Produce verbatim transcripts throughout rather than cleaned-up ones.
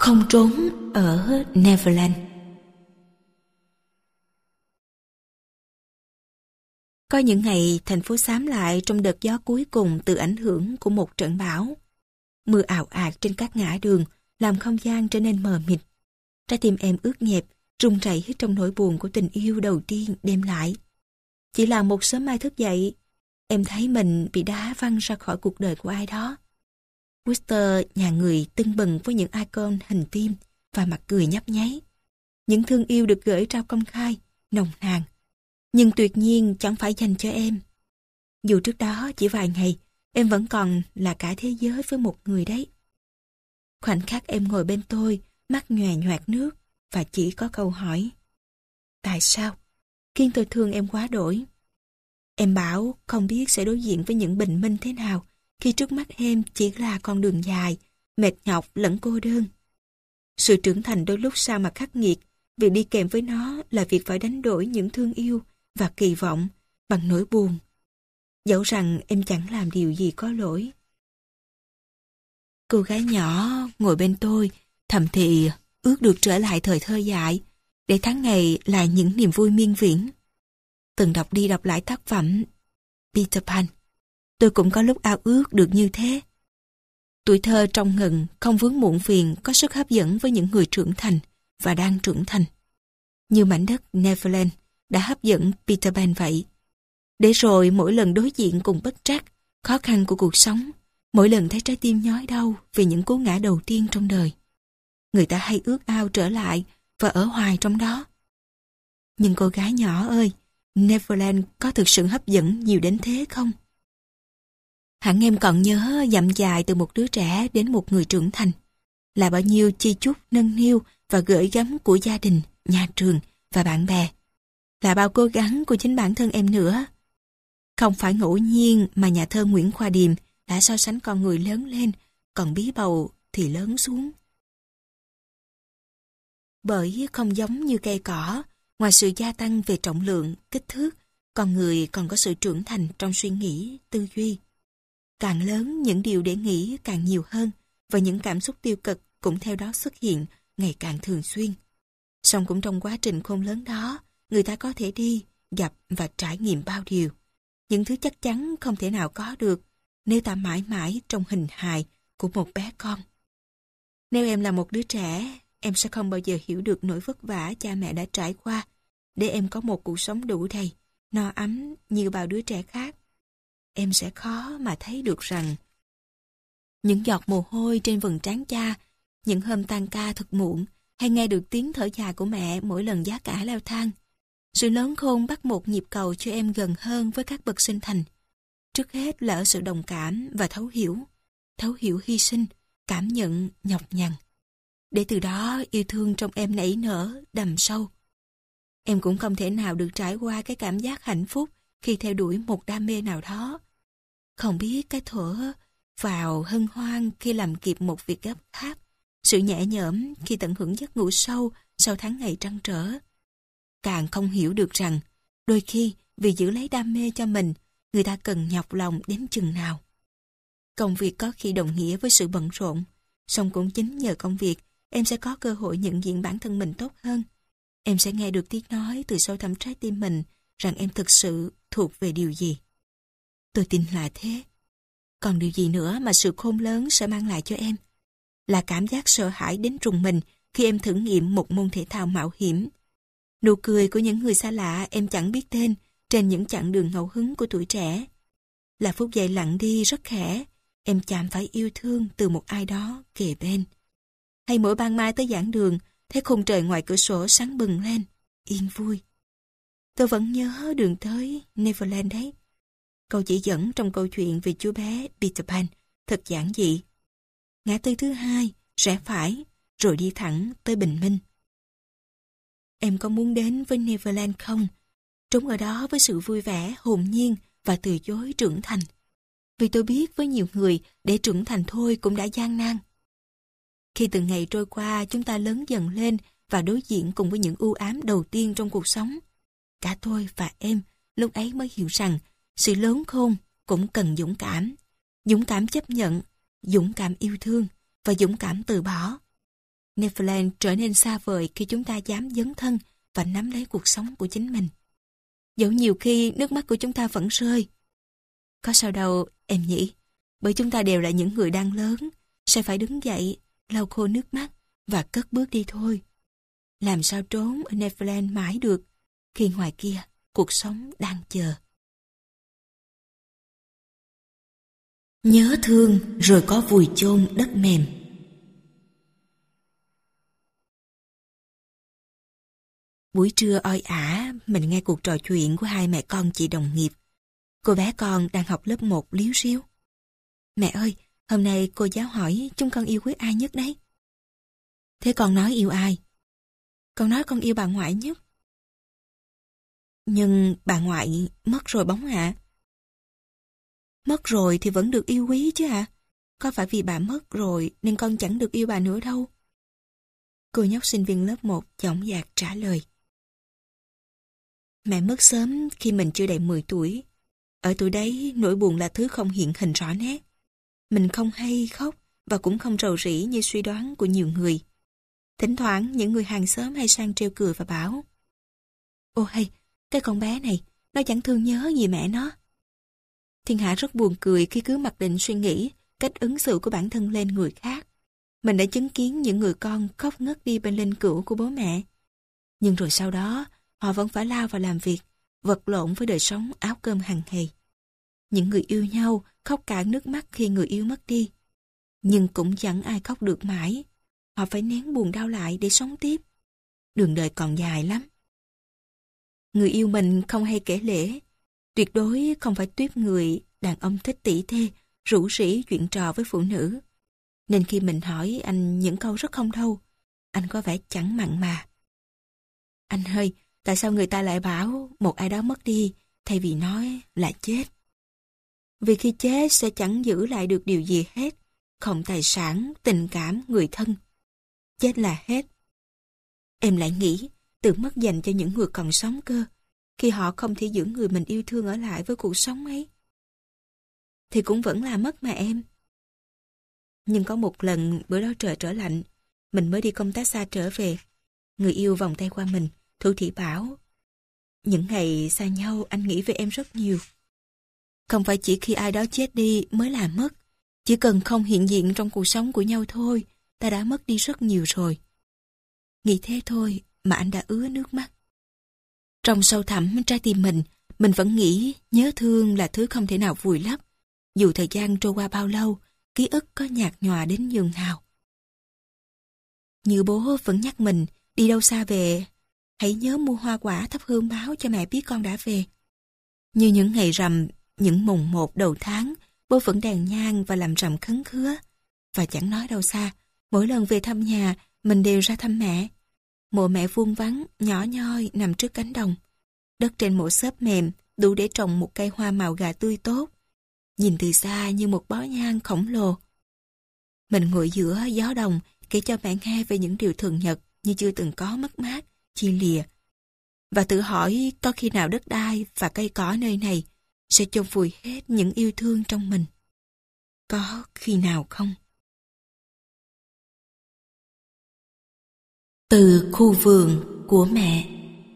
Không trốn ở Neverland. Có những ngày thành phố xám lại trong đợt gió cuối cùng từ ảnh hưởng của một trận bão. Mưa ào ạt trên các ngã đường làm không gian trở nên mờ mịt. Trái tim em ướt nhẹp, run rẩy trong nỗi buồn của tình yêu đầu tiên đem lại. Chỉ là một sớm mai thức dậy, em thấy mình bị đá văng ra khỏi cuộc đời của ai đó. Poster nhà người tưng bừng với những icon hình tim và mặt cười nhấp nháy. Những thương yêu được gửi ra công khai, nồng nàn, nhưng tuyệt nhiên chẳng phải dành cho em. Dù trước đó chỉ vài ngày, em vẫn còn là cả thế giới với một người đấy. Khoảnh khắc em ngồi bên tôi, mắt nhòe nhoẹt nước và chỉ có câu hỏi: tại sao? Khiến tôi thương em quá đổi. Em bảo không biết sẽ đối diện với những bình minh thế nào khi trước mắt em chỉ là con đường dài, mệt nhọc lẫn cô đơn. Sự trưởng thành đôi lúc sao mà khắc nghiệt, việc đi kèm với nó là việc phải đánh đổi những thương yêu và kỳ vọng bằng nỗi buồn. Dẫu rằng em chẳng làm điều gì có lỗi. Cô gái nhỏ ngồi bên tôi thầm thì ước được trở lại thời thơ dại, để tháng ngày là những niềm vui miên viễn. Từng đọc đi đọc lại tác phẩm Peter Pan, tôi cũng có lúc ao ước được như thế. Tuổi thơ trong ngần, không vướng muộn phiền, có sức hấp dẫn với những người trưởng thành và đang trưởng thành. Như mảnh đất Neverland đã hấp dẫn Peter Pan vậy. Để rồi mỗi lần đối diện cùng bất trắc, khó khăn của cuộc sống, mỗi lần thấy trái tim nhói đau vì những cú ngã đầu tiên trong đời, người ta hay ước ao trở lại và ở hoài trong đó. Nhưng cô gái nhỏ ơi, Neverland có thực sự hấp dẫn nhiều đến thế không? Hẳn em còn nhớ dặm dài từ một đứa trẻ đến một người trưởng thành, là bao nhiêu chi chúc nâng niu và gửi gắm của gia đình, nhà trường và bạn bè, là bao cố gắng của chính bản thân em nữa. Không phải ngẫu nhiên mà nhà thơ Nguyễn Khoa Điềm đã so sánh con người lớn lên, còn bí bầu thì lớn xuống. Bởi không giống như cây cỏ, ngoài sự gia tăng về trọng lượng, kích thước, con người còn có sự trưởng thành trong suy nghĩ, tư duy. Càng lớn, những điều để nghĩ càng nhiều hơn, và những cảm xúc tiêu cực cũng theo đó xuất hiện ngày càng thường xuyên. Song cũng trong quá trình khôn lớn đó, người ta có thể đi, gặp và trải nghiệm bao điều. Những thứ chắc chắn không thể nào có được nếu ta mãi mãi trong hình hài của một bé con. Nếu em là một đứa trẻ, em sẽ không bao giờ hiểu được nỗi vất vả cha mẹ đã trải qua để em có một cuộc sống đủ đầy, no ấm như bao đứa trẻ khác. Em sẽ khó mà thấy được rằng những giọt mồ hôi trên vầng trán cha, những hôm tan ca thật muộn, hay nghe được tiếng thở dài của mẹ mỗi lần giá cả leo thang. Sự lớn khôn bắt một nhịp cầu cho em gần hơn với các bậc sinh thành. Trước hết là ở sự đồng cảm và thấu hiểu, thấu hiểu hy sinh, cảm nhận nhọc nhằn, để từ đó yêu thương trong em nảy nở đầm sâu. Em cũng không thể nào được trải qua cái cảm giác hạnh phúc khi theo đuổi một đam mê nào đó. Không biết cái thuở vào hân hoan khi làm kịp một việc gấp gáp, sự nhẹ nhõm khi tận hưởng giấc ngủ sâu sau tháng ngày trăn trở. Càng không hiểu được rằng đôi khi vì giữ lấy đam mê cho mình, người ta cần nhọc lòng đến chừng nào. Công việc có khi đồng nghĩa với sự bận rộn, song cũng chính nhờ công việc em sẽ có cơ hội nhận diện bản thân mình tốt hơn. Em sẽ nghe được tiếng nói từ sâu thẳm trái tim mình rằng em thực sự thuộc về điều gì. Tôi tin là thế. Còn điều gì nữa mà sự khôn lớn sẽ mang lại cho em? Là cảm giác sợ hãi đến rùng mình khi em thử nghiệm một môn thể thao mạo hiểm. Nụ cười của những người xa lạ em chẳng biết tên trên những chặng đường ngẫu hứng của tuổi trẻ. Là phút giây lặng đi rất khẽ, em chạm phải yêu thương từ một ai đó kề bên. Hay mỗi ban mai tới giảng đường, thấy khung trời ngoài cửa sổ sáng bừng lên, yên vui. Tôi vẫn nhớ đường tới Neverland đấy. Câu chỉ dẫn trong câu chuyện về chú bé Peter Pan thật giản dị. Ngã tư thứ hai, rẽ phải, rồi đi thẳng tới bình minh. Em có muốn đến với Neverland không? Trốn ở đó với sự vui vẻ, hồn nhiên và từ chối trưởng thành. Vì tôi biết với nhiều người, để trưởng thành thôi cũng đã gian nan. Khi từng ngày trôi qua, chúng ta lớn dần lên và đối diện cùng với những ưu ám đầu tiên trong cuộc sống. Cả tôi và em lúc ấy mới hiểu rằng sự lớn khôn cũng cần dũng cảm. Dũng cảm chấp nhận, dũng cảm yêu thương và dũng cảm từ bỏ. Neverland trở nên xa vời khi chúng ta dám dấn thân và nắm lấy cuộc sống của chính mình. Dẫu nhiều khi nước mắt của chúng ta vẫn rơi. Có sao đâu, em nhỉ? Bởi chúng ta đều là những người đang lớn, sẽ phải đứng dậy, lau khô nước mắt và cất bước đi thôi. Làm sao trốn ở Neverland mãi được, khi ngoài kia cuộc sống đang chờ. Nhớ thương rồi có vùi chôn đất mềm. Buổi trưa oi ả, mình nghe cuộc trò chuyện của hai mẹ con chị đồng nghiệp. Cô bé con đang học lớp một líu ríu. Mẹ ơi, hôm nay cô giáo hỏi chúng con yêu quý ai nhất đấy? Thế con nói yêu ai? Con nói con yêu bà ngoại nhất. Nhưng bà ngoại mất rồi bóng ạ. Mất rồi thì vẫn được yêu quý chứ ạ. Có phải vì bà mất rồi nên con chẳng được yêu bà nữa đâu? Cô nhóc sinh viên lớp một dõng dạc trả lời. Mẹ mất sớm khi mình chưa đầy mười tuổi. Ở tuổi đấy, nỗi buồn là thứ không hiện hình rõ nét. Mình không hay khóc và cũng không rầu rĩ như suy đoán của nhiều người. Thỉnh thoảng, những người hàng xóm hay sang trêu cười và bảo: Ô hay, cái con bé này, nó chẳng thương nhớ gì mẹ nó. Thiên hạ rất buồn cười khi cứ mặc định suy nghĩ cách ứng xử của bản thân lên người khác. Mình đã chứng kiến những người con khóc ngất đi bên linh cữu của bố mẹ. Nhưng rồi sau đó, họ vẫn phải lao vào làm việc, vật lộn với đời sống áo cơm hàng ngày. Những người yêu nhau khóc cạn nước mắt khi người yêu mất đi. Nhưng cũng chẳng ai khóc được mãi. Họ phải nén buồn đau lại để sống tiếp. Đường đời còn dài lắm. Người yêu mình không hay kể lể. Tuyệt đối không phải tuýp người đàn ông thích tỉ thê, rủ rỉ chuyện trò với phụ nữ. Nên khi mình hỏi anh những câu rất không đâu, anh có vẻ chẳng mặn mà. Anh ơi, tại sao người ta lại bảo một ai đó mất đi thay vì nói là chết? Vì khi chết sẽ chẳng giữ lại được điều gì hết, không tài sản, tình cảm, người thân. Chết là hết. Em lại nghĩ tự mất dành cho những người còn sống cơ, khi họ không thể giữ người mình yêu thương ở lại với cuộc sống ấy. Thì cũng vẫn là mất mà em. Nhưng có một lần bữa đó trời trở lạnh, mình mới đi công tác xa trở về. Người yêu vòng tay qua mình, thủ thỉ bảo: Những ngày xa nhau anh nghĩ về em rất nhiều. Không phải chỉ khi ai đó chết đi mới là mất. Chỉ cần không hiện diện trong cuộc sống của nhau thôi, ta đã mất đi rất nhiều rồi. Nghĩ thế thôi mà anh đã ứa nước mắt. Trong sâu thẳm trái tim mình, mình vẫn nghĩ nhớ thương là thứ không thể nào vùi lấp. Dù thời gian trôi qua bao lâu, ký ức có nhạt nhòa đến nhường nào. Như bố vẫn nhắc mình, đi đâu xa về, hãy nhớ mua hoa quả thắp hương báo cho mẹ biết con đã về. Như những ngày rằm, những mùng một đầu tháng, bố vẫn đèn nhang và làm rằm khấn khứa. Và chẳng nói đâu xa, mỗi lần về thăm nhà, mình đều ra thăm mẹ. Mộ mẹ vuông vắn, nhỏ nhoi nằm trước cánh đồng. Đất trên mộ xốp mềm, đủ để trồng một cây hoa màu gà tươi tốt. Nhìn từ xa như một bó nhang khổng lồ. Mình ngồi giữa gió đồng, kể cho mẹ nghe về những điều thường nhật như chưa từng có mất mát, chia lìa. Và tự hỏi có khi nào đất đai và cây cỏ nơi này sẽ chôn vùi hết những yêu thương trong mình. Có khi nào không? Từ khu vườn của mẹ.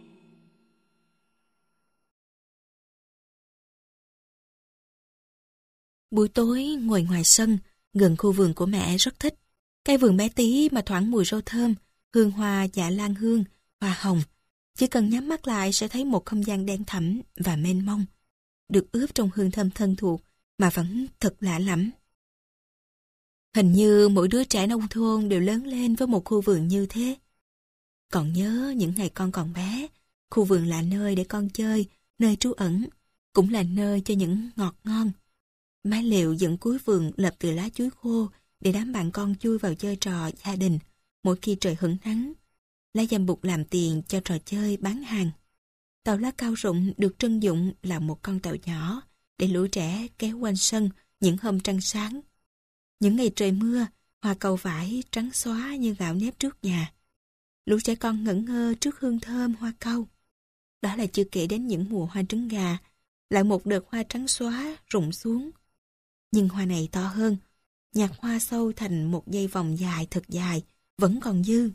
Buổi tối ngồi ngoài sân, gần khu vườn của mẹ rất thích. Cái vườn bé tí mà thoảng mùi rau thơm, hương hoa dạ lan hương, hoa hồng. Chỉ cần nhắm mắt lại sẽ thấy một không gian đen thẳm và mênh mông, được ướp trong hương thơm thân thuộc mà vẫn thật lạ lẫm. Hình như mỗi đứa trẻ nông thôn đều lớn lên với một khu vườn như thế. Còn nhớ những ngày con còn bé, khu vườn là nơi để con chơi, nơi trú ẩn, cũng là nơi cho những ngọt ngon. Mái lều dựng cuối vườn lập từ lá chuối khô để đám bạn con chui vào chơi trò gia đình mỗi khi trời hửng nắng. Lá dăm bụt làm tiền cho trò chơi bán hàng. Tàu lá cao rụng được trân dụng là một con tàu nhỏ để lũ trẻ kéo quanh sân những hôm trăng sáng. Những ngày trời mưa, hoa cầu vải trắng xóa như gạo nếp trước nhà. Lũ trẻ con ngẩn ngơ trước hương thơm hoa cau. Đó là chưa kể đến những mùa hoa trứng gà, lại một đợt hoa trắng xóa rụng xuống. Nhưng hoa này to hơn, nhạt hoa sâu thành một dây vòng dài thật dài, vẫn còn dư.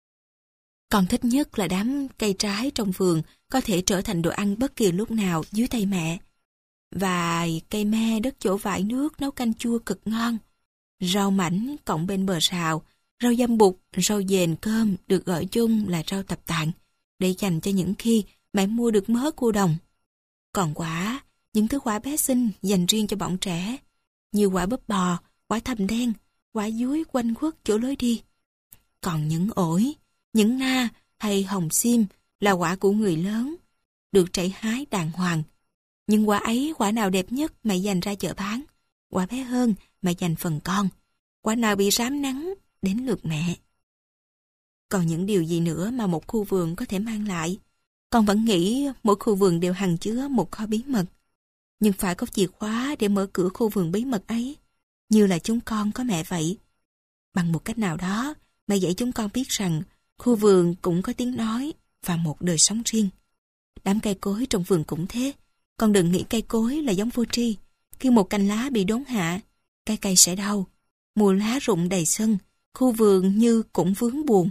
Con thích nhất là đám cây trái trong vườn có thể trở thành đồ ăn bất kỳ lúc nào dưới tay mẹ. Và cây me đất chỗ vải nước nấu canh chua cực ngon. Rau mảnh cộng bên bờ rào, rau dăm bụt, rau dền cơm được gọi chung là rau tập tạng, để dành cho những khi mẹ mua được mớ cua đồng. Còn quả, những thứ quả bé xinh dành riêng cho bọn trẻ, như quả bắp bò, quả thầm đen, quả dúi quanh quất chỗ lối đi. Còn những ổi, những na hay hồng xiêm là quả của người lớn, được trảy hái đàng hoàng. Nhưng quả ấy quả nào đẹp nhất mẹ dành ra chợ bán, quả bé hơn mẹ dành phần con, quả nào bị rám nắng đến lượt mẹ. Còn những điều gì nữa mà một khu vườn có thể mang lại? Con vẫn nghĩ mỗi khu vườn đều hằn chứa một kho bí mật. Nhưng phải có chìa khóa để mở cửa khu vườn bí mật ấy, như là chúng con có mẹ vậy. Bằng một cách nào đó, mẹ dạy chúng con biết rằng khu vườn cũng có tiếng nói và một đời sống riêng. Đám cây cối trong vườn cũng thế. Con đừng nghĩ cây cối là giống vô tri. Khi một cành lá bị đốn hạ, cây cây sẽ đau. Mùa lá rụng đầy sân, khu vườn như cũng vướng buồn.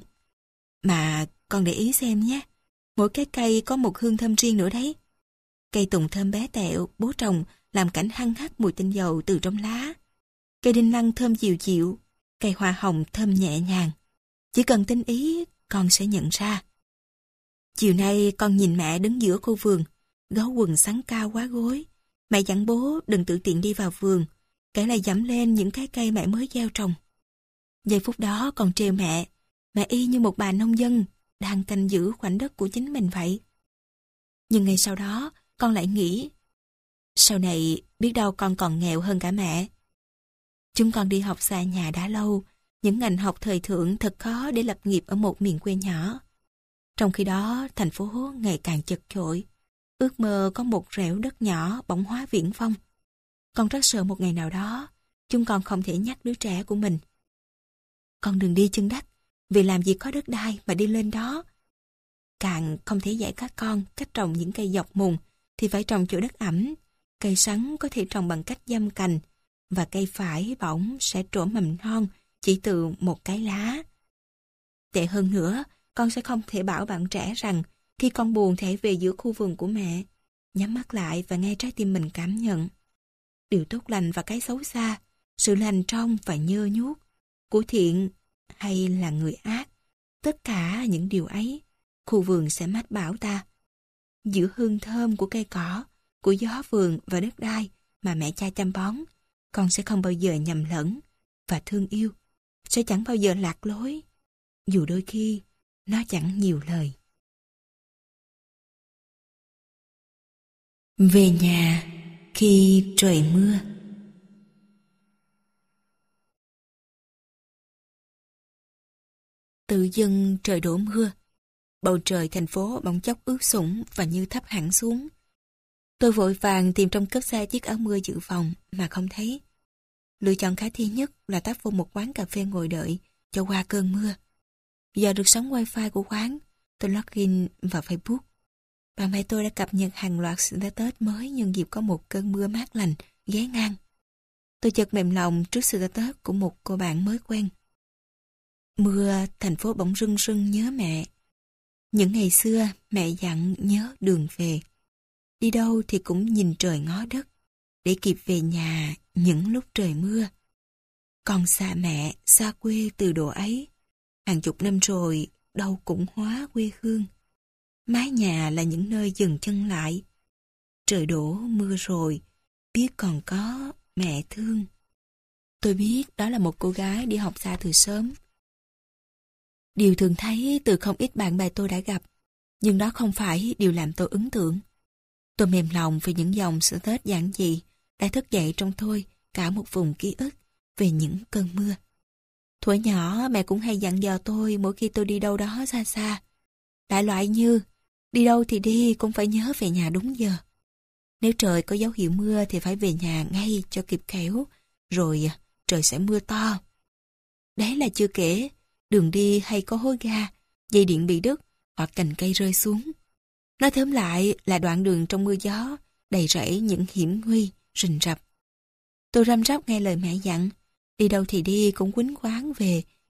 Mà con để ý xem nhé, mỗi cái cây có một hương thơm riêng nữa đấy. Cây tùng thơm bé tẹo, bố trồng làm cảnh hăng hắc mùi tinh dầu từ trong lá. Cây đinh lăng thơm dịu dịu, cây hoa hồng thơm nhẹ nhàng. Chỉ cần tinh ý, con sẽ nhận ra. Chiều nay con nhìn mẹ đứng giữa khu vườn, gấu quần xắn cao quá gối. Mẹ dặn bố đừng tự tiện đi vào vườn, kể lại dẫm lên những cái cây mẹ mới gieo trồng. Giây phút đó con trêu mẹ, mẹ y như một bà nông dân đang canh giữ khoảnh đất của chính mình vậy. Nhưng ngay sau đó, con lại nghĩ, sau này biết đâu con còn nghèo hơn cả mẹ. Chúng con đi học xa nhà đã lâu, những ngành học thời thượng thật khó để lập nghiệp ở một miền quê nhỏ. Trong khi đó, thành phố ngày càng chật chội. Ước mơ có một rẻo đất nhỏ bỗng hóa viễn vông. Con rất sợ một ngày nào đó, chúng con không thể nhắc đứa trẻ của mình. Con đừng đi chân đất, vì làm gì có đất đai mà đi lên đó. Càng không thể dạy các con cách trồng những cây dọc mùng, thì phải trồng chỗ đất ẩm. Cây sắn có thể trồng bằng cách giâm cành, và cây phải bỏng sẽ trổ mầm non chỉ từ một cái lá. Tệ hơn nữa, con sẽ không thể bảo bạn trẻ rằng khi con buồn thì hãy về giữa khu vườn của mẹ, nhắm mắt lại và nghe trái tim mình cảm nhận. Điều tốt lành và cái xấu xa, sự lành trong và nhơ nhuốc, của thiện hay là người ác, tất cả những điều ấy, khu vườn sẽ mách bảo ta. Giữa hương thơm của cây cỏ, của gió vườn và đất đai mà mẹ cha chăm bón, con sẽ không bao giờ nhầm lẫn, và thương yêu sẽ chẳng bao giờ lạc lối, dù đôi khi nó chẳng nhiều lời. Về nhà khi trời mưa. Tự dưng trời đổ mưa, bầu trời thành phố bỗng chốc ướt sũng và như thấp hẳn xuống. Tôi vội vàng tìm trong cốp xe chiếc áo mưa dự phòng mà không thấy. Lựa chọn khả thi nhất là tấp vô một quán cà phê ngồi đợi cho qua cơn mưa. Giờ được sóng wifi của quán, tôi login vào Facebook. Bà mẹ tôi đã cập nhật hàng loạt status mới nhân dịp có một cơn mưa mát lành ghé ngang. Tôi chợt mềm lòng trước status của một cô bạn mới quen. Mưa, thành phố bỗng rưng rưng nhớ mẹ. Những ngày xưa mẹ dặn nhớ đường về. Đi đâu thì cũng nhìn trời ngó đất, để kịp về nhà những lúc trời mưa. Con xa mẹ, xa quê từ độ ấy. Hàng chục năm rồi, đâu cũng hóa quê hương. Mái nhà là những nơi dừng chân lại. Trời đổ mưa rồi, biết còn có mẹ thương. Tôi biết đó là một cô gái đi học xa từ sớm. Điều thường thấy từ không ít bạn bè tôi đã gặp, nhưng đó không phải điều làm tôi ấn tượng. Tôi mềm lòng vì những dòng status giản dị đã thức dậy trong tôi cả một vùng ký ức về những cơn mưa. Thuở nhỏ mẹ cũng hay dặn dò tôi mỗi khi tôi đi đâu đó xa xa. Đại loại như, đi đâu thì đi cũng phải nhớ về nhà đúng giờ. Nếu trời có dấu hiệu mưa thì phải về nhà ngay cho kịp khéo, rồi trời sẽ mưa to. Đấy là chưa kể, đường đi hay có hố ga, dây điện bị đứt hoặc cành cây rơi xuống. Nói tóm lại là đoạn đường trong mưa gió, đầy rẫy những hiểm nguy, rình rập. Tôi răm rắp nghe lời mẹ dặn, đi đâu thì đi cũng quýnh quáng về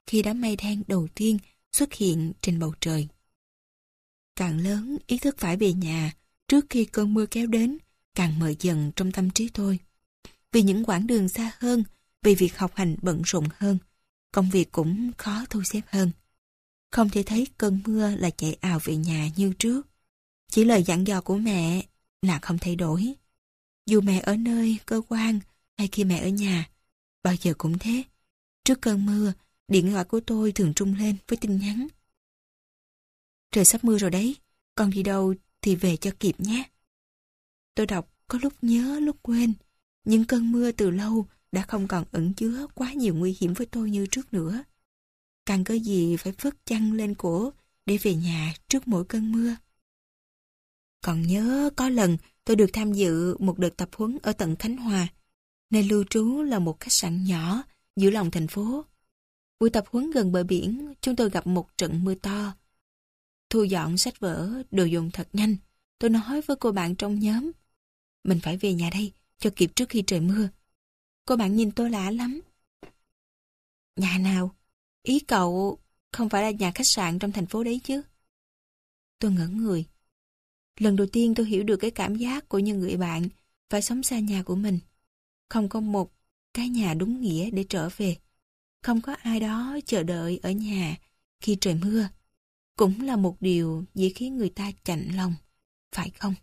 khi đám mây đen đầu tiên xuất hiện trên bầu trời. Càng lớn, ý thức phải về nhà trước khi cơn mưa kéo đến càng mờ dần trong tâm trí tôi. Vì những quãng đường xa hơn, vì việc học hành bận rộn hơn, công việc cũng khó thu xếp hơn. Không thể thấy cơn mưa là chạy ào về nhà như trước. Chỉ lời dặn dò của mẹ là không thay đổi. Dù mẹ ở nơi cơ quan hay khi mẹ ở nhà, bao giờ cũng thế. Trước cơn mưa, điện thoại của tôi thường rung lên với tin nhắn. Trời sắp mưa rồi đấy, con đi đâu thì về cho kịp nhé. Tôi đọc có lúc nhớ lúc quên, nhưng cơn mưa từ lâu đã không còn ẩn chứa quá nhiều nguy hiểm với tôi như trước nữa. Càng có gì phải phất chăn lên cổ để về nhà trước mỗi cơn mưa. Còn nhớ có lần tôi được tham dự một đợt tập huấn ở tận Khánh Hòa. Nơi lưu trú là một khách sạn nhỏ giữa lòng thành phố. Buổi tập huấn gần bờ biển, chúng tôi gặp một trận mưa to. Thu dọn sách vở, đồ dùng thật nhanh. Tôi nói với cô bạn trong nhóm, mình phải về nhà đây, cho kịp trước khi trời mưa. Cô bạn nhìn tôi lạ lắm. Nhà nào? Ý cậu không phải là nhà khách sạn trong thành phố đấy chứ? Tôi ngỡ người. Lần đầu tiên tôi hiểu được cái cảm giác của những người bạn phải sống xa nhà của mình. Không có một cái nhà đúng nghĩa để trở về. Không có ai đó chờ đợi ở nhà khi trời mưa. Cũng là một điều dễ khiến người ta chạnh lòng, phải không?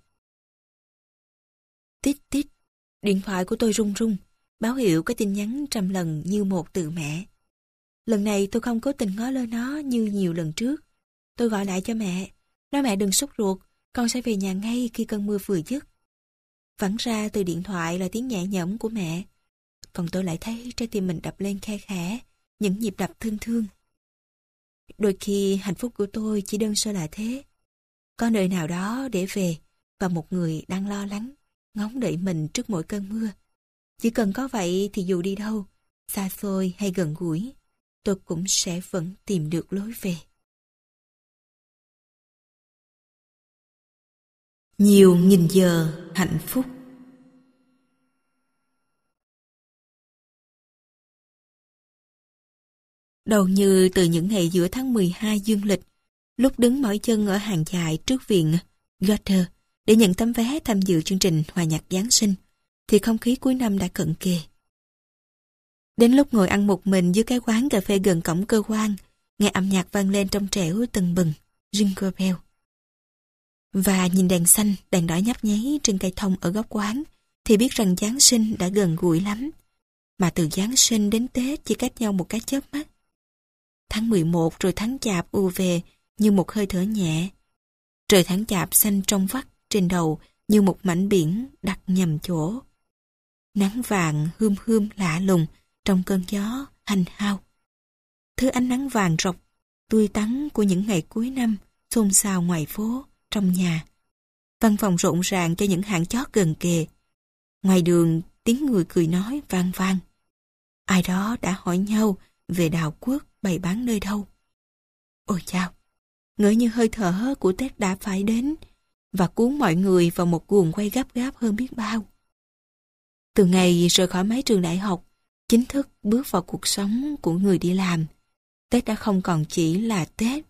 Tít tít, điện thoại của tôi rung rung, báo hiệu cái tin nhắn trăm lần như một từ mẹ. Lần này tôi không cố tình ngó lơ nó như nhiều lần trước. Tôi gọi lại cho mẹ, nói mẹ đừng sốt ruột, con sẽ về nhà ngay khi cơn mưa vừa dứt. Vẳng ra từ điện thoại là tiếng nhẹ nhõm của mẹ. Còn tôi lại thấy trái tim mình đập lên khe khẽ, những nhịp đập thương thương. Đôi khi hạnh phúc của tôi chỉ đơn sơ là thế. Có nơi nào đó để về và một người đang lo lắng, ngóng đợi mình trước mỗi cơn mưa. Chỉ cần có vậy thì dù đi đâu, xa xôi hay gần gũi, tôi cũng sẽ vẫn tìm được lối về. Nhiều nghìn giờ hạnh phúc. Đầu như từ những ngày giữa tháng mười hai dương lịch, lúc đứng mỏi chân ở hàng dài trước viện Goethe để nhận tấm vé tham dự chương trình hòa nhạc Giáng sinh, thì không khí cuối năm đã cận kề. Đến lúc ngồi ăn một mình dưới cái quán cà phê gần cổng cơ quan, nghe âm nhạc vang lên trong trẻo tưng bừng, Jingle Bell. Và nhìn đèn xanh, đèn đỏ nhấp nháy trên cây thông ở góc quán, thì biết rằng Giáng sinh đã gần gũi lắm. Mà từ Giáng sinh đến Tết chỉ cách nhau một cái chớp mắt. Tháng mười một rồi tháng chạp ùa về như một hơi thở nhẹ. Trời tháng chạp xanh trong vắt trên đầu như một mảnh biển đặt nhầm chỗ. Nắng vàng hươm hươm lạ lùng trong cơn gió hành hao. Thứ ánh nắng vàng rọc, tươi tắn của những ngày cuối năm xôn xao ngoài phố, trong nhà. Văn phòng rộn ràng cho những hạng chót gần kề. Ngoài đường tiếng người cười nói vang vang. Ai đó đã hỏi nhau về đào quốc bày bán nơi đâu. Ôi chao, ngỡ như hơi thở của Tết đã phải đến và cuốn mọi người vào một guồng quay gấp gáp hơn biết bao. Từ ngày rời khỏi mái trường đại học, chính thức bước vào cuộc sống của người đi làm, Tết đã không còn chỉ là Tết.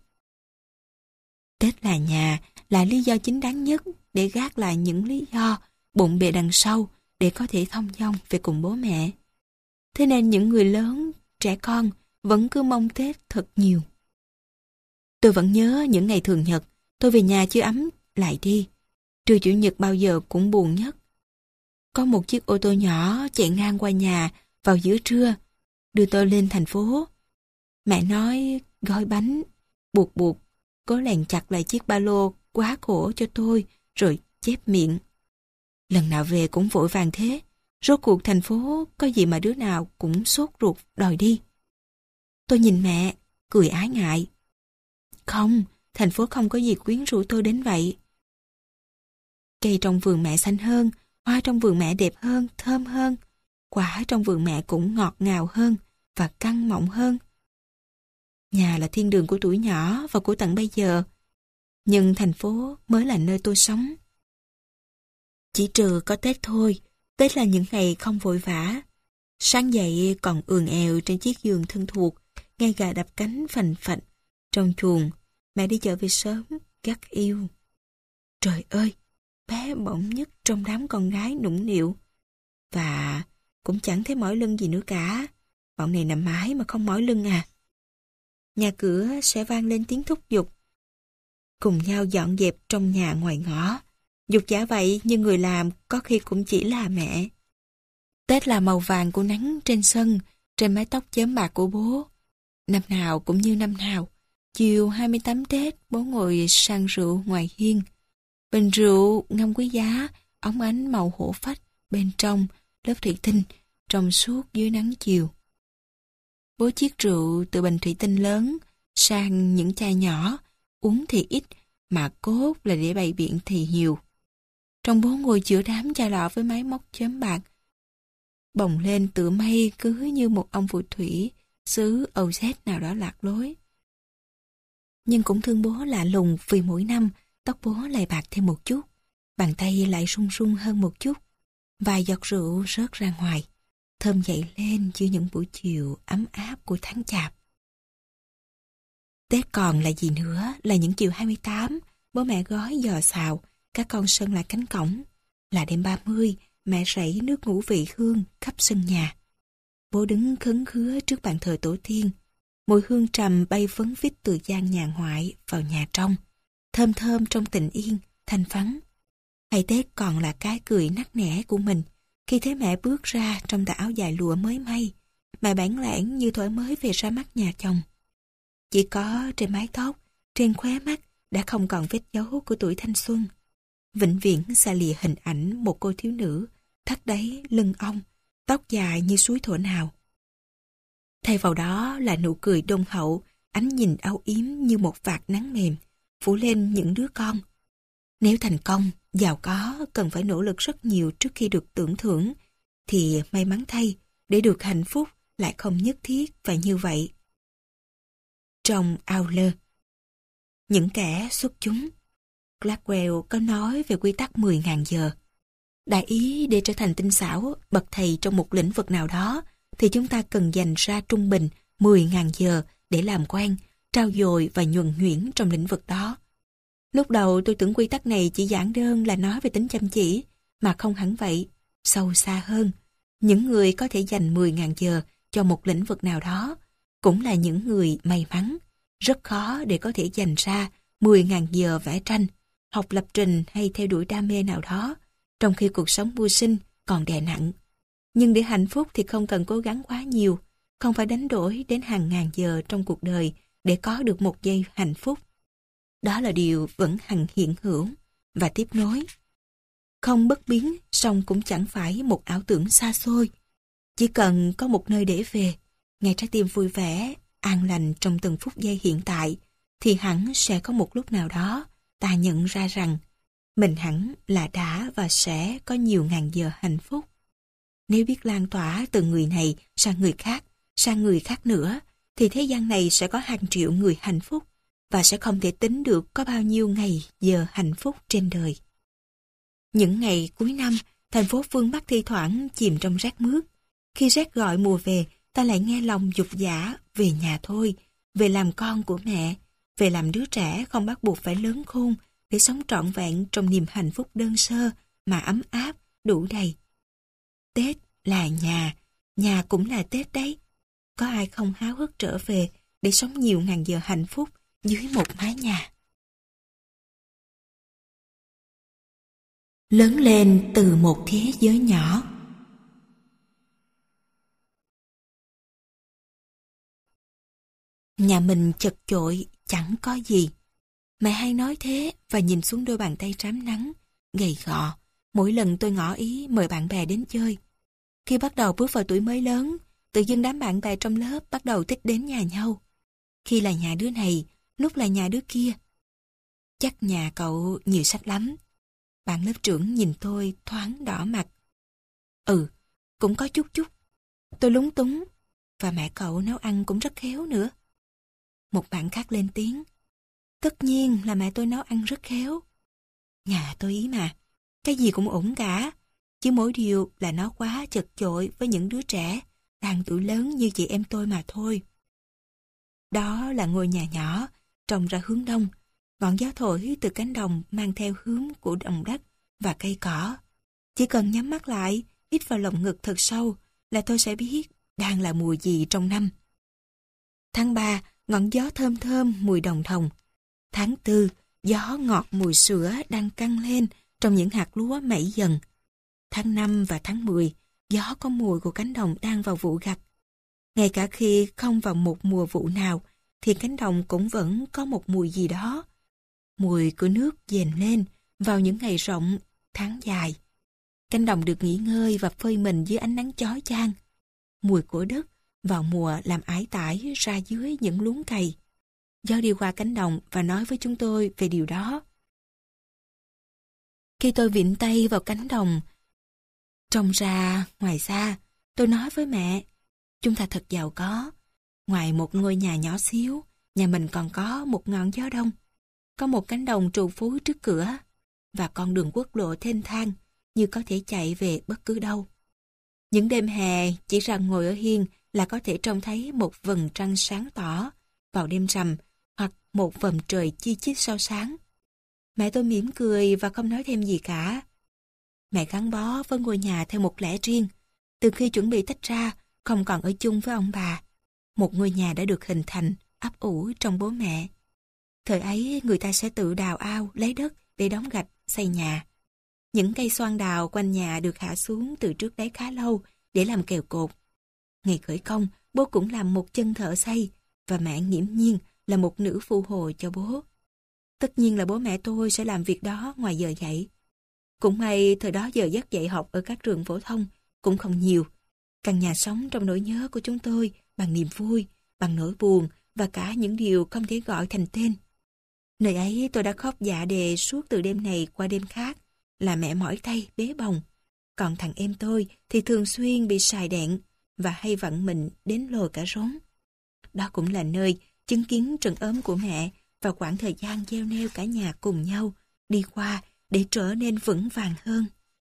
Tết là nhà, là lý do chính đáng nhất để gác lại những lý do bộn bề đằng sau để có thể thông dong về cùng bố mẹ. Thế nên những người lớn, trẻ con vẫn cứ mong Tết thật nhiều. Tôi vẫn nhớ những ngày thường nhật, tôi về nhà chưa ấm lại đi. Trưa chủ nhật bao giờ cũng buồn nhất. Có một chiếc ô tô nhỏ chạy ngang qua nhà vào giữa trưa, đưa tôi lên thành phố. Mẹ nói gói bánh, buộc buộc, cố lèn chặt lại chiếc ba lô quá khổ cho tôi, rồi chép miệng. Lần nào về cũng vội vàng thế, rốt cuộc thành phố có gì mà đứa nào cũng sốt ruột đòi đi. Tôi nhìn mẹ, cười ái ngại. Không, thành phố không có gì quyến rũ tôi đến vậy. Cây trong vườn mẹ xanh hơn, hoa trong vườn mẹ đẹp hơn, thơm hơn. Quả trong vườn mẹ cũng ngọt ngào hơn và căng mọng hơn. Nhà là thiên đường của tuổi nhỏ và của tận bây giờ. Nhưng thành phố mới là nơi tôi sống. Chỉ trừ có Tết thôi, Tết là những ngày không vội vã. Sáng dậy còn ườn èo trên chiếc giường thân thuộc, Nghe gà đập cánh phành phạch. Trong chuồng, mẹ đi chợ về sớm, gắt yêu. Trời ơi, bé bỏng nhất trong đám con gái nũng nịu. Và cũng chẳng thấy mỏi lưng gì nữa cả. Bọn này nằm mãi mà không mỏi lưng à. Nhà cửa sẽ vang lên tiếng thúc giục. Cùng nhau dọn dẹp trong nhà ngoài ngõ. Dục giả vậy nhưng người làm có khi cũng chỉ là mẹ. Tết là màu vàng của nắng trên sân, trên mái tóc chớm bạc của bố. Năm nào cũng như năm nào. Chiều hai mươi tám Tết, bố ngồi sang rượu ngoài hiên. Bình rượu ngâm quý giá, óng ánh màu hổ phách, bên trong, lớp thủy tinh, trong suốt dưới nắng chiều. Bố chiết rượu từ bình thủy tinh lớn sang những chai nhỏ, uống thì ít, mà cốt là để bày biện thì nhiều. Trong bố ngồi giữa đám chai lọ với máy móc chớm bạc, bồng lên tựa mây cứ như một ông phù thủy xứ Âu Z nào đó lạc lối. Nhưng cũng thương bố lạ lùng vì mỗi năm tóc bố lại bạc thêm một chút, bàn tay lại run run hơn một chút, vài giọt rượu rớt ra ngoài, thơm dậy lên giữa những buổi chiều ấm áp của tháng chạp. Tết còn là gì nữa, là những chiều hai mươi tám, bố mẹ gói giò xào, các con sân lại cánh cổng, là đêm ba mươi, mẹ rảy nước ngũ vị hương khắp sân nhà. Bố đứng khấn khứa trước bàn thờ tổ tiên, mùi hương trầm bay phấn phích từ gian nhà ngoại vào nhà trong, thơm thơm trong tình yên, thanh vắng. Hay Tết còn là cái cười nắc nẻ của mình khi thấy mẹ bước ra trong tà áo dài lụa mới may, mẹ bản lãng như thổi mới về ra mắt nhà chồng. Chỉ có trên mái tóc, trên khóe mắt đã không còn vết dấu của tuổi thanh xuân. Vĩnh viễn xa lìa hình ảnh một cô thiếu nữ, thắt đáy lưng ong, tóc dài như suối thuở nào. Thay vào đó là nụ cười đôn hậu, ánh nhìn âu yếm như một vạt nắng mềm, phủ lên những đứa con. Nếu thành công, giàu có, cần phải nỗ lực rất nhiều trước khi được tưởng thưởng, thì may mắn thay, để được hạnh phúc lại không nhất thiết phải như vậy. Trong Auler, những kẻ xuất chúng, Gladwell có nói về quy tắc mười nghìn giờ. Đại ý để trở thành tinh xảo, bậc thầy trong một lĩnh vực nào đó, thì chúng ta cần dành ra trung bình mười nghìn giờ để làm quen, trau dồi và nhuần nhuyễn trong lĩnh vực đó. Lúc đầu tôi tưởng quy tắc này chỉ giản đơn là nói về tính chăm chỉ, mà không hẳn vậy, sâu xa hơn. Những người có thể dành mười nghìn giờ cho một lĩnh vực nào đó, cũng là những người may mắn. Rất khó để có thể dành ra mười nghìn giờ vẽ tranh, học lập trình hay theo đuổi đam mê nào đó, trong khi cuộc sống mưu sinh còn đè nặng. Nhưng để hạnh phúc thì không cần cố gắng quá nhiều, không phải đánh đổi đến hàng ngàn giờ trong cuộc đời để có được một giây hạnh phúc. Đó là điều vẫn hằng hiện hữu và tiếp nối. Không bất biến, song cũng chẳng phải một ảo tưởng xa xôi. Chỉ cần có một nơi để về, ngay trái tim vui vẻ, an lành trong từng phút giây hiện tại, thì hẳn sẽ có một lúc nào đó ta nhận ra rằng mình hẳn là đã và sẽ có nhiều ngàn giờ hạnh phúc. Nếu biết lan tỏa từ người này sang người khác, sang người khác nữa, thì thế gian này sẽ có hàng triệu người hạnh phúc và sẽ không thể tính được có bao nhiêu ngày giờ hạnh phúc trên đời. Những ngày cuối năm, thành phố phương Bắc thi thoảng chìm trong rét mướt. Khi rét gọi mùa về, ta lại nghe lòng dục dã về nhà thôi, về làm con của mẹ, về làm đứa trẻ không bắt buộc phải lớn khôn để sống trọn vẹn trong niềm hạnh phúc đơn sơ mà ấm áp, đủ đầy. Tết là nhà, nhà cũng là Tết đấy. Có ai không háo hức trở về để sống nhiều ngàn giờ hạnh phúc dưới một mái nhà. Lớn lên từ một thế giới nhỏ. Nhà mình chật chội, chẳng có gì. Mẹ hay nói thế và nhìn xuống đôi bàn tay rám nắng, gầy gò, mỗi lần tôi ngỏ ý mời bạn bè đến chơi. Khi bắt đầu bước vào tuổi mới lớn, tự dưng đám bạn bè trong lớp bắt đầu thích đến nhà nhau. Khi là nhà đứa này, lúc là nhà đứa kia. Chắc nhà cậu nhiều sách lắm. Bạn lớp trưởng nhìn tôi thoáng đỏ mặt. Ừ, cũng có chút chút. Tôi lúng túng. Và mẹ cậu nấu ăn cũng rất khéo nữa. Một bạn khác lên tiếng. Tất nhiên là mẹ tôi nấu ăn rất khéo. Nhà tôi ý mà, cái gì cũng ổn cả. Chỉ mỗi điều là nó quá chật chội với những đứa trẻ đang tuổi lớn như chị em tôi mà thôi. Đó là ngôi nhà nhỏ, trồng ra hướng đông. Ngọn gió thổi từ cánh đồng mang theo hướng của đồng đất và cây cỏ. Chỉ cần nhắm mắt lại, hít vào lồng ngực thật sâu là tôi sẽ biết đang là mùa gì trong năm. Tháng ba, ngọn gió thơm thơm mùi đồng thồng. Tháng tư, gió ngọt mùi sữa đang căng lên trong những hạt lúa mẩy dần. Tháng năm và tháng mười, gió có mùi của cánh đồng đang vào vụ gặt. Ngay cả khi không vào một mùa vụ nào, thì cánh đồng cũng vẫn có một mùi gì đó. Mùi của nước dền lên vào những ngày rộng, tháng dài. Cánh đồng được nghỉ ngơi và phơi mình dưới ánh nắng chói chang. Mùi của đất vào mùa làm ải tải ra dưới những luống cày. Gió đi qua cánh đồng và nói với chúng tôi về điều đó. Khi tôi vịn tay vào cánh đồng, trông ra ngoài xa, tôi nói với mẹ, chúng ta thật giàu có. Ngoài một ngôi nhà nhỏ xíu, nhà mình còn có một ngọn gió đông, có một cánh đồng trù phú trước cửa, và con đường quốc lộ thênh thang như có thể chạy về bất cứ đâu. Những đêm hè chỉ rằng ngồi ở hiên là có thể trông thấy một vầng trăng sáng tỏ vào đêm rằm hoặc một vầng trời chi chít sao sáng. Mẹ tôi mỉm cười và không nói thêm gì cả. Mẹ gắn bó với ngôi nhà theo một lẽ riêng. Từ khi chuẩn bị tách ra, không còn ở chung với ông bà, một ngôi nhà đã được hình thành, ấp ủ trong bố mẹ. Thời ấy người ta sẽ tự đào ao, lấy đất để đóng gạch, xây nhà. Những cây xoan đào quanh nhà được hạ xuống từ trước đấy khá lâu để làm kèo cột. Ngày khởi công, bố cũng làm một chân thợ xây và mẹ nghiễm nhiên là một nữ phụ hồ cho bố. Tất nhiên là bố mẹ tôi sẽ làm việc đó ngoài giờ dạy. Cũng may thời đó giờ giấc dạy học ở các trường phổ thông cũng không nhiều. Căn nhà sống trong nỗi nhớ của chúng tôi bằng niềm vui, bằng nỗi buồn và cả những điều không thể gọi thành tên. Nơi ấy tôi đã khóc dạ đề suốt từ đêm này qua đêm khác, là mẹ mỏi tay bế bồng. Còn thằng em tôi thì thường xuyên bị sài đẹn và hay vặn mình đến lồi cả rốn. Đó cũng là nơi chứng kiến trận ốm của mẹ và quãng thời gian gieo neo cả nhà cùng nhau đi qua để trở nên vững vàng hơn.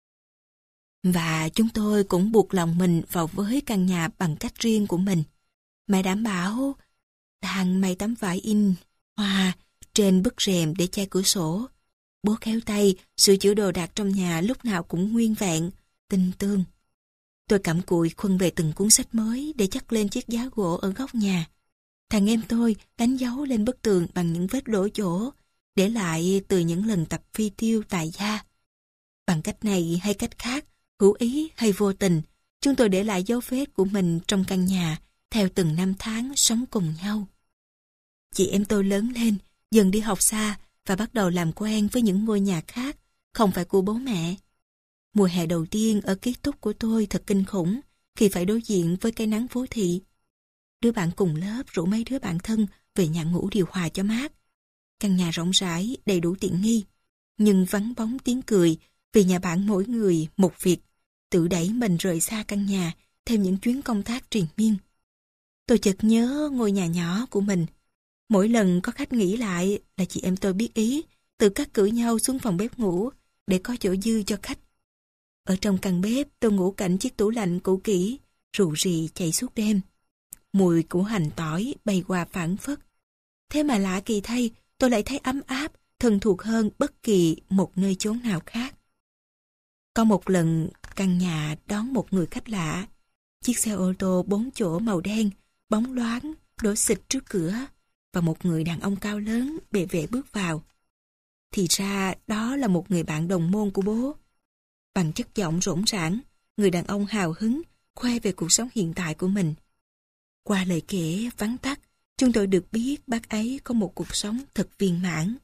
Và chúng tôi cũng buộc lòng mình vào với căn nhà bằng cách riêng của mình. Mẹ đảm bảo đang may tấm vải in hoa trên bức rèm để che cửa sổ. Bố khéo tay sửa chữa đồ đạc trong nhà lúc nào cũng nguyên vẹn, tinh tươm. Tôi cặm cụi khuân về từng cuốn sách mới để chất lên chiếc giá gỗ ở góc nhà. Thằng em tôi đánh dấu lên bức tường bằng những vết lỗ chỗ, để lại từ những lần tập phi tiêu tại gia. Bằng cách này hay cách khác, hữu ý hay vô tình, chúng tôi để lại dấu vết của mình trong căn nhà theo từng năm tháng sống cùng nhau. Chị em tôi lớn lên, dần đi học xa và bắt đầu làm quen với những ngôi nhà khác, không phải của bố mẹ. Mùa hè đầu tiên ở ký túc của tôi thật kinh khủng khi phải đối diện với cái nắng phố thị. Đứa bạn cùng lớp rủ mấy đứa bạn thân về nhà ngủ điều hòa cho mát. Căn nhà rộng rãi, đầy đủ tiện nghi, nhưng vắng bóng tiếng cười vì nhà bạn mỗi người một việc, tự đẩy mình rời xa căn nhà theo những chuyến công tác triền miên. Tôi chợt nhớ ngôi nhà nhỏ của mình. Mỗi lần có khách nghỉ lại là chị em tôi biết ý, tự cắt cử nhau xuống phòng bếp ngủ để có chỗ dư cho khách. Ở trong căn bếp tôi ngủ cạnh chiếc tủ lạnh cũ kỹ, rù rì chạy suốt đêm. Mùi của hành tỏi bay qua phảng phất. Thế mà lạ kỳ thay, tôi lại thấy ấm áp, thân thuộc hơn bất kỳ một nơi chốn nào khác. Có một lần, căn nhà đón một người khách lạ. Chiếc xe ô tô bốn chỗ màu đen, bóng loáng, đổ xịch trước cửa, và một người đàn ông cao lớn bề vệ bước vào. Thì ra đó là một người bạn đồng môn của bố. Bằng chất giọng rỗng rãng, người đàn ông hào hứng, khoe về cuộc sống hiện tại của mình. Qua lời kể vắn tắt, chúng tôi được biết bác ấy có một cuộc sống thật viên mãn.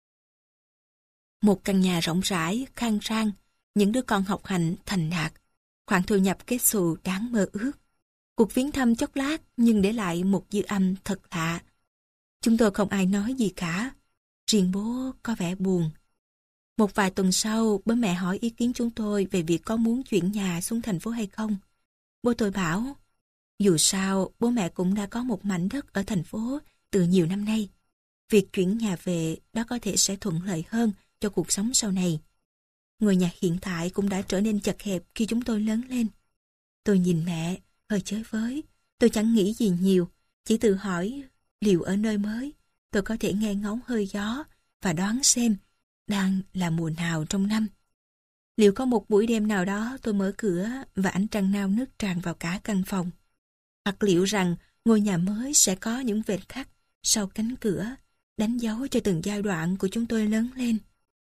Một căn nhà rộng rãi, khang trang, những đứa con học hành thành đạt, khoản thu nhập kết xù đáng mơ ước. Cuộc viếng thăm chốc lát nhưng để lại một dư âm thật lạ. Chúng tôi không ai nói gì cả, riêng bố có vẻ buồn. Một vài tuần sau, bố mẹ hỏi ý kiến chúng tôi về việc có muốn chuyển nhà xuống thành phố hay không. Bố tôi bảo, dù sao bố mẹ cũng đã có một mảnh đất ở thành phố từ nhiều năm nay. Việc chuyển nhà về đó có thể sẽ thuận lợi hơn cho cuộc sống sau này. Ngôi nhà hiện tại cũng đã trở nên chật hẹp khi chúng tôi lớn lên. Tôi nhìn mẹ, hơi chới với. Tôi chẳng nghĩ gì nhiều, chỉ tự hỏi Liệu ở nơi mới, tôi có thể nghe ngóng hơi gió và đoán xem đang là mùa nào trong năm? Liệu có một buổi đêm nào đó tôi mở cửa và ánh trăng nao nức tràn vào cả căn phòng? Hoặc liệu rằng ngôi nhà mới sẽ có những vệt khắc sau cánh cửa, đánh dấu cho từng giai đoạn của chúng tôi lớn lên?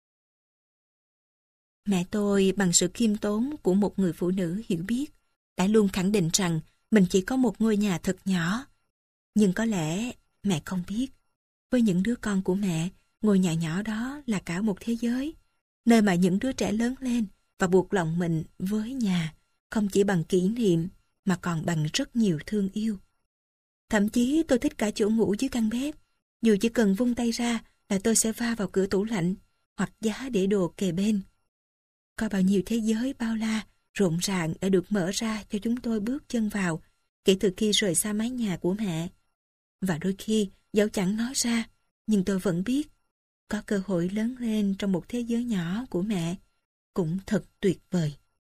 Mẹ tôi bằng sự khiêm tốn của một người phụ nữ hiểu biết, đã luôn khẳng định rằng mình chỉ có một ngôi nhà thật nhỏ. Nhưng có lẽ mẹ không biết, với những đứa con của mẹ, ngôi nhà nhỏ đó là cả một thế giới, nơi mà những đứa trẻ lớn lên và buộc lòng mình với nhà, không chỉ bằng kỷ niệm, mà còn bằng rất nhiều thương yêu. Thậm chí tôi thích cả chỗ ngủ dưới căn bếp, dù chỉ cần vung tay ra là tôi sẽ va vào cửa tủ lạnh, hoặc giá để đồ kề bên. Có bao nhiêu thế giới bao la, rộn ràng đã được mở ra cho chúng tôi bước chân vào, kể từ khi rời xa mái nhà của mẹ. Và đôi khi, dẫu chẳng nói ra, nhưng tôi vẫn biết, có cơ hội lớn lên trong một thế giới nhỏ của mẹ, cũng thật tuyệt vời.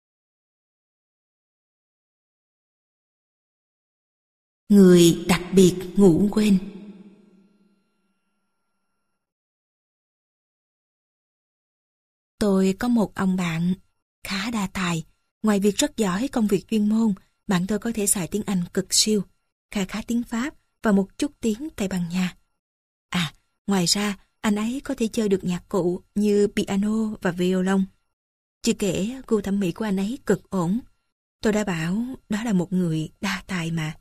Người đặc biệt ngủ quên. Tôi có một ông bạn khá đa tài. Ngoài việc rất giỏi công việc chuyên môn, bạn tôi có thể xài tiếng Anh cực siêu, khá khá tiếng Pháp và một chút tiếng Tây Ban Nha. À, ngoài ra, anh ấy có thể chơi được nhạc cụ như piano và violon. Chưa kể, gu thẩm mỹ của anh ấy cực ổn. Tôi đã bảo đó là một người đa tài mà.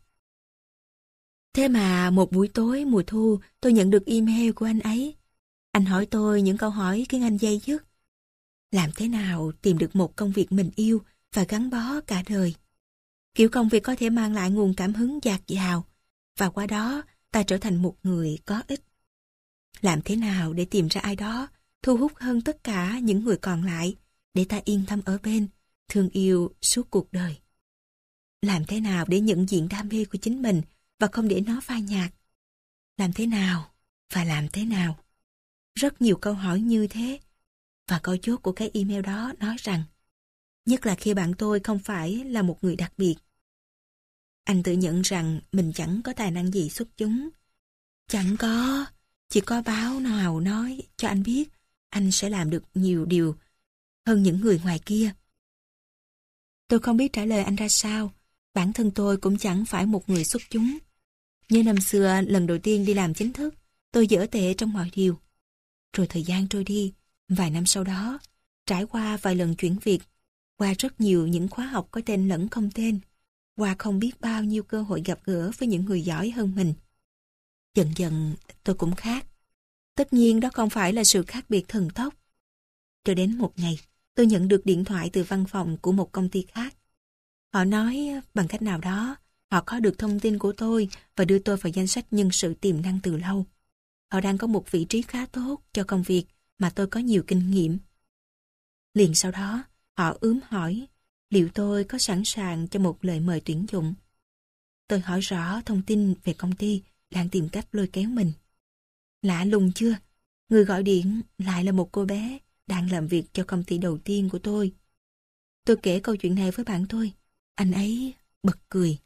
Thế mà một buổi tối mùa thu, tôi nhận được email của anh ấy. Anh hỏi tôi những câu hỏi khiến anh day dứt. Làm thế nào tìm được một công việc mình yêu và gắn bó cả đời? Kiểu công việc có thể mang lại nguồn cảm hứng dạt dào, và qua đó ta trở thành một người có ích. Làm thế nào để tìm ra ai đó thu hút hơn tất cả những người còn lại, để ta yên tâm ở bên, thương yêu suốt cuộc đời? Làm thế nào để nhận diện đam mê của chính mình và không để nó phai nhạt? Làm thế nào và làm thế nào? Rất nhiều câu hỏi như thế. Và câu chốt của cái email đó nói rằng, nhất là khi bạn tôi không phải là một người đặc biệt. Anh tự nhận rằng mình chẳng có tài năng gì xuất chúng. Chẳng có, chỉ có báo nào nói cho anh biết anh sẽ làm được nhiều điều hơn những người ngoài kia. Tôi không biết trả lời anh ra sao. Bản thân tôi cũng chẳng phải một người xuất chúng. Như năm xưa, lần đầu tiên đi làm chính thức, tôi dở tệ trong mọi điều. Rồi thời gian trôi đi, vài năm sau đó, trải qua vài lần chuyển việc, qua rất nhiều những khóa học có tên lẫn không tên, qua không biết bao nhiêu cơ hội gặp gỡ với những người giỏi hơn mình. Dần dần tôi cũng khác. Tất nhiên đó không phải là sự khác biệt thần tốc. Cho đến một ngày, tôi nhận được điện thoại từ văn phòng của một công ty khác. Họ nói bằng cách nào đó, họ có được thông tin của tôi và đưa tôi vào danh sách nhân sự tiềm năng từ lâu. Họ đang có một vị trí khá tốt cho công việc mà tôi có nhiều kinh nghiệm. Liền sau đó, họ ướm hỏi liệu tôi có sẵn sàng cho một lời mời tuyển dụng. Tôi hỏi rõ thông tin về công ty đang tìm cách lôi kéo mình. Lạ lùng chưa? Người gọi điện lại là một cô bé đang làm việc cho công ty đầu tiên của tôi. Tôi kể câu chuyện này với bạn tôi. Anh ấy bật cười.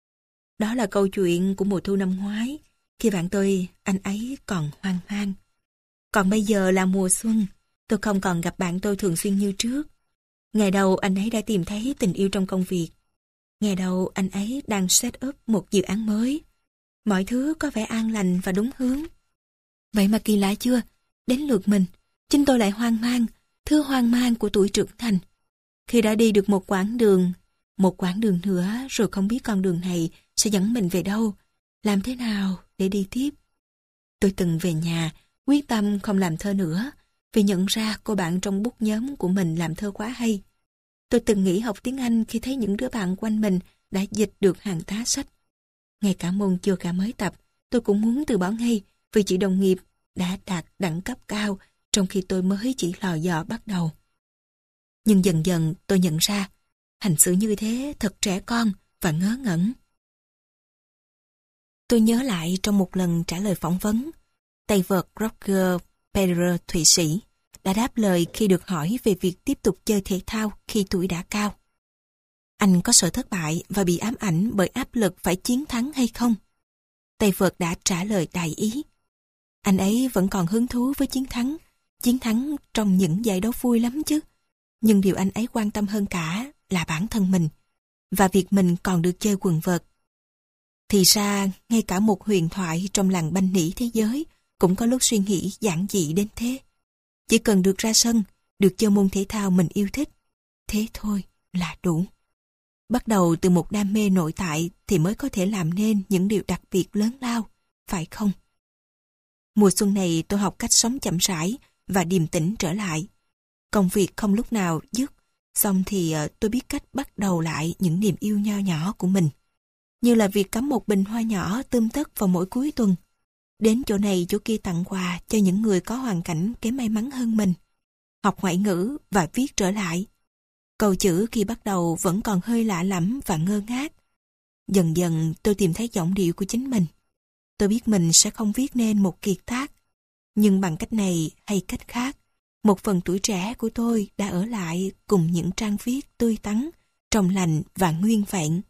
Đó là câu chuyện của mùa thu năm ngoái, khi bạn tôi, anh ấy còn hoang mang. Còn bây giờ là mùa xuân, tôi không còn gặp bạn tôi thường xuyên như trước. Ngày đầu anh ấy đã tìm thấy tình yêu trong công việc. Ngày đầu anh ấy đang set up một dự án mới. Mọi thứ có vẻ an lành và đúng hướng. Vậy mà kỳ lạ chưa? Đến lượt mình, chính tôi lại hoang mang, thứ hoang mang của tuổi trưởng thành. Khi đã đi được một quãng đường, một quãng đường nữa rồi không biết con đường này sẽ dẫn mình về đâu, làm thế nào để đi tiếp. Tôi từng về nhà, quyết tâm không làm thơ nữa, vì nhận ra cô bạn trong bút nhóm của mình làm thơ quá hay. Tôi từng nghỉ học tiếng Anh khi thấy những đứa bạn quanh mình đã dịch được hàng tá sách. Ngay cả môn chưa cả mới tập, tôi cũng muốn từ bỏ ngay vì chị đồng nghiệp đã đạt đẳng cấp cao trong khi tôi mới chỉ lò dò bắt đầu. Nhưng dần dần tôi nhận ra, hành xử như thế thật trẻ con và ngớ ngẩn. Tôi nhớ lại trong một lần trả lời phỏng vấn, tay vợt Roger Federer Thụy Sĩ đã đáp lời khi được hỏi về việc tiếp tục chơi thể thao khi tuổi đã cao. Anh có sợ thất bại và bị ám ảnh bởi áp lực phải chiến thắng hay không? Tây Phật đã trả lời đại ý. Anh ấy vẫn còn hứng thú với chiến thắng. Chiến thắng trong những giải đấu vui lắm chứ. Nhưng điều anh ấy quan tâm hơn cả là bản thân mình, và việc mình còn được chơi quần vợt. Thì ra, ngay cả một huyền thoại trong làng banh nỉ thế giới cũng có lúc suy nghĩ giản dị đến thế. Chỉ cần được ra sân, được chơi môn thể thao mình yêu thích, thế thôi là đủ. Bắt đầu từ một đam mê nội tại thì mới có thể làm nên những điều đặc biệt lớn lao, phải không? Mùa xuân này tôi học cách sống chậm rãi và điềm tĩnh trở lại. Công việc không lúc nào dứt, xong thì tôi biết cách bắt đầu lại những niềm yêu nho nhỏ của mình. Như là việc cắm một bình hoa nhỏ tươm tất vào mỗi cuối tuần. Đến chỗ này chỗ kia tặng quà cho những người có hoàn cảnh kém may mắn hơn mình. Học ngoại ngữ và viết trở lại. Câu chữ khi bắt đầu vẫn còn hơi lạ lẫm và ngơ ngác. Dần dần tôi tìm thấy giọng điệu của chính mình. Tôi biết mình sẽ không viết nên một kiệt tác. Nhưng bằng cách này hay cách khác, một phần tuổi trẻ của tôi đã ở lại cùng những trang viết tươi tắn, trong lành và nguyên vẹn.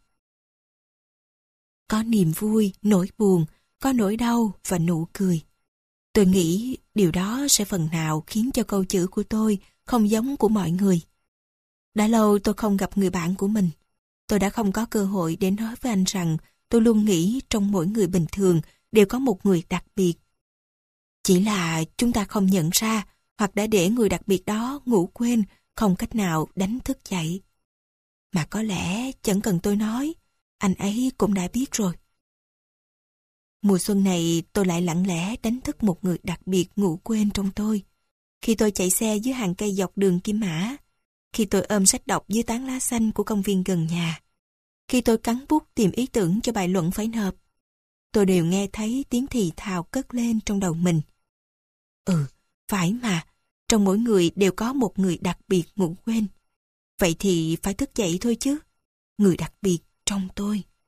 Có niềm vui, nỗi buồn, có nỗi đau và nụ cười. Tôi nghĩ điều đó sẽ phần nào khiến cho câu chữ của tôi không giống của mọi người. Đã lâu tôi không gặp người bạn của mình. Tôi đã không có cơ hội để nói với anh rằng tôi luôn nghĩ trong mỗi người bình thường đều có một người đặc biệt. Chỉ là chúng ta không nhận ra hoặc đã để người đặc biệt đó ngủ quên, không cách nào đánh thức dậy. Mà có lẽ chẳng cần tôi nói, anh ấy cũng đã biết rồi. Mùa xuân này tôi lại lặng lẽ đánh thức một người đặc biệt ngủ quên trong tôi. Khi tôi chạy xe dưới hàng cây dọc đường Kim Mã, khi tôi ôm sách đọc dưới tán lá xanh của công viên gần nhà, khi tôi cắn bút tìm ý tưởng cho bài luận phải nộp, tôi đều nghe thấy tiếng thì thào cất lên trong đầu mình. Ừ, phải mà, trong mỗi người đều có một người đặc biệt ngủ quên. Vậy thì phải thức dậy thôi chứ, người đặc biệt trong tôi.